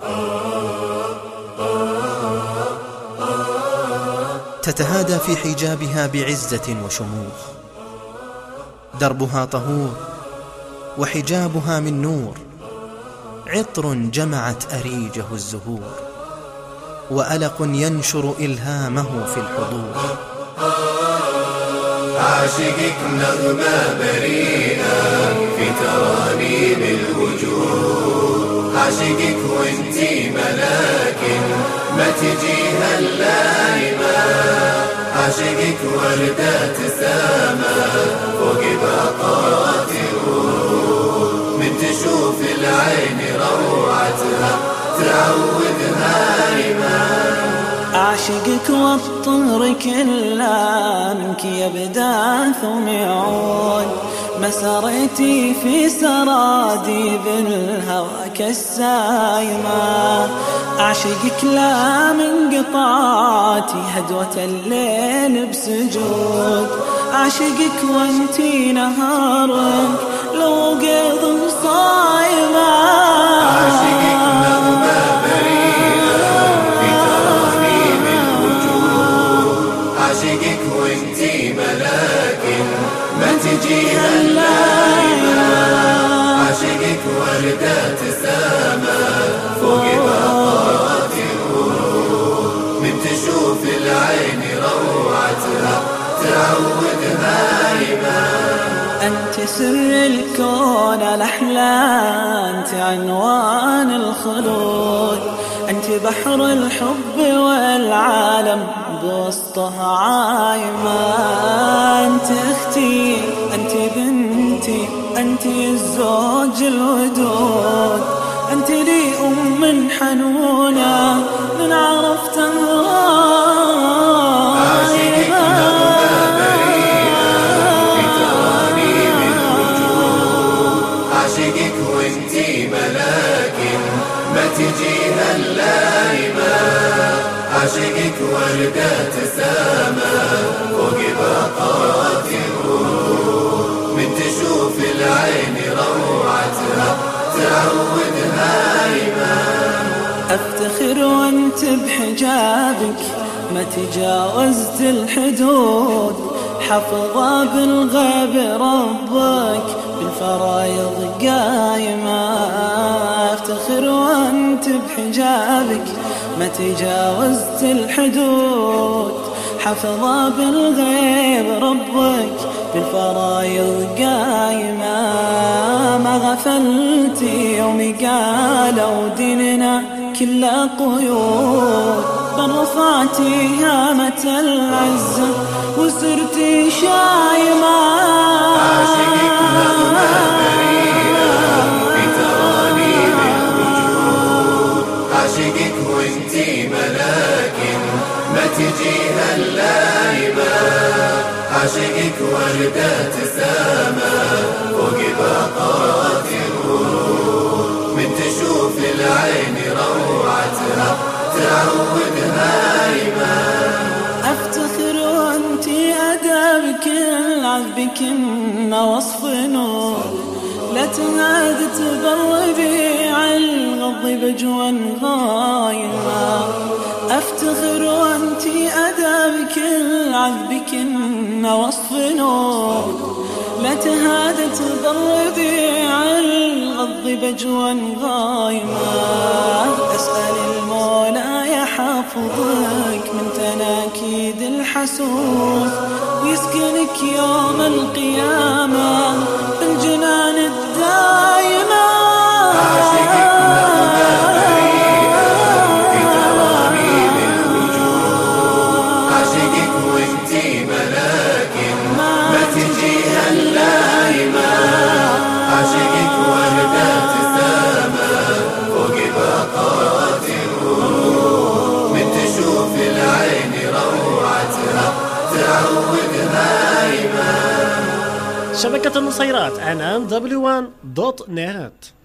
تتهادى في حجابها بعزة وشموخ، دربها طهور وحجابها من نور، عطر جمعت أريجه الزهور، وألق ينشر إلهامه في الحضور. عاشقك نغمة بريئة في ترانيم الوجود، عاشقك وانتي ملاك ما تجيها اللائمة، عاشقك وردة سامة فوق باقات الورود، من تشوف العين روعتها تعودها إيمان. أعشقك والطهر كله منك يبدأ ثم يعود، مسرتي في سرادي بالهوى كالسايمة، أعشقك لا من قطعاتي هدوة الليل بسجود، أعشقك وانتي نهارك لو قيض صايمة، عاشقك نغمة بريئة في ترانيم الوجود، عاشقك وانتي ملاك ما تجيها اللائمة، عاشقك وردة سامة فوق باقات الورود، من تشوف العين روعتها تعودها إيمان. أنت سر الكون الأحلام، أنت عنوان الخلود، أنت بحر الحب والعالم بوسطها عايمة، أنت أختي أنت بنتي أنت الزوج الودود، أنت لي أم حنونة من عرفتها. عاشقك وانتي ملاك ما تجيها اللائمة، عاشقك وردة سامة فوق باقات الورود، من تشوف العين روعتها تعودها إيمان. أفتخر وانت بحجابك ما تجاوزت الحدود، حفظا بالغيب ربك بالفرايض قايمة، أفتخر وانت بحجابك ما تجاوزت الحدود، حفظا بالغيب ربك بالفرايض قايمة، ما غفلت يوم قالوا ديننا كله قيود، بل رفعتي هامة العزة وصرتي شايمة. عاشقك نغمة بريئة في ترانيم الوجود، عاشقك وانتي ملاك ما تجيها اللائمة، عاشقك وردة سامة فوق باقات الورود، من تشوف العين روعتها تعودها إيمان. أفتخر وانتي أدابك العذبك وصف نور، لا تناد تبربي على الغض بجوا غايمة، أفتخر وانتي أدابك العذبك وصف نور، لا تهاد تضربي على الغض بجوا غايمة، أسأل المولى يحفظك من تناكيد الحسود، ويسكنك يوم القيامة في الجنان الدائمة. عاشقك نغمة بريئة في ترانيم الوجود، عاشقك وانتي ملاك ما تجيها اللائمة، عاشقك وردة سامة فوق باقات الورود، من تشوف العين روعتها تعودها إيمان. شبكة النصيرات عنان W1.net.